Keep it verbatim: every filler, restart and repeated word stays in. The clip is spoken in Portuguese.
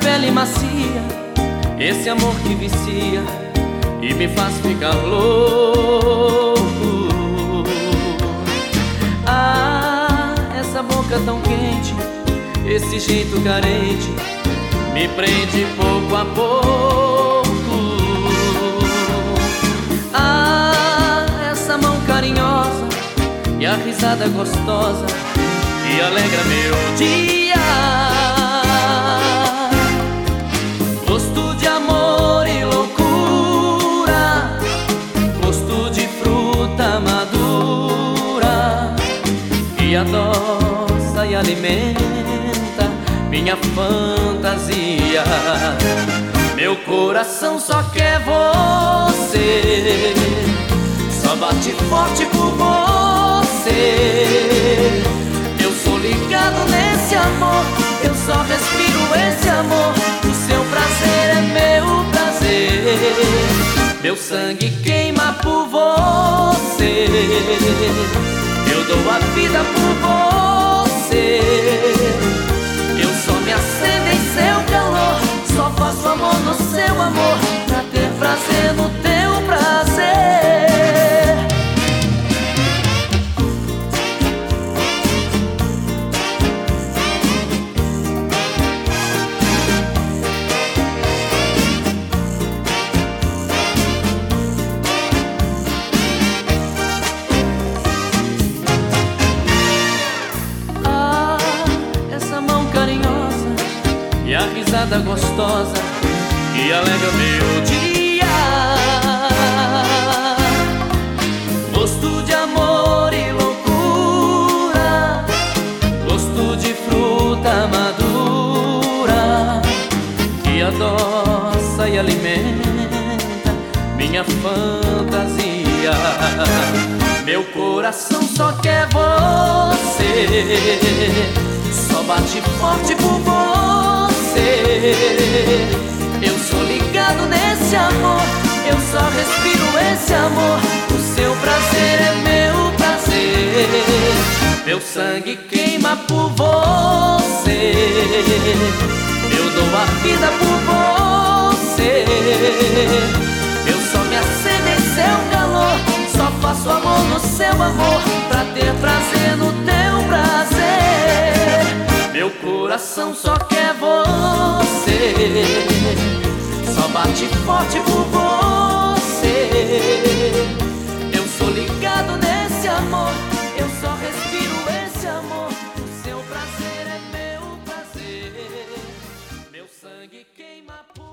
pele macia, esse amor que vicia e me faz ficar louco. Ah, essa boca tão quente, esse jeito carente me prende pouco a pouco. Ah, essa mão carinhosa e a risada gostosa que alegra meu dia. Gosto de amor e loucura, gosto de fruta madura que adoça e alimenta minha fantasia. Meu coração só quer você, só bate forte por você. Eu sou ligado nesse amor, eu só respiro esse amor. O seu prazer é meu prazer, meu sangue queima por você. Eu dou a vida por você. Eu só me acendo em seu calor, só faço amor no seu amor, pra ter prazer no teu prazer. E a risada gostosa que alegra meu dia. Gosto de amor e loucura, gosto de fruta madura que adoça e alimenta minha fantasia. Meu coração só quer você, só bate forte por você. Eu sou ligado nesse amor, eu só respiro esse amor. O seu prazer é meu prazer, meu sangue queima por você. Eu dou a vida por você. Eu só me acendo em seu calor, só faço amor no seu amor, pra ter prazer no teu prazer. Meu coração só quer você, só bate forte por você. Eu sou ligado nesse amor, eu só respiro esse amor. O seu prazer é meu prazer, meu sangue queima por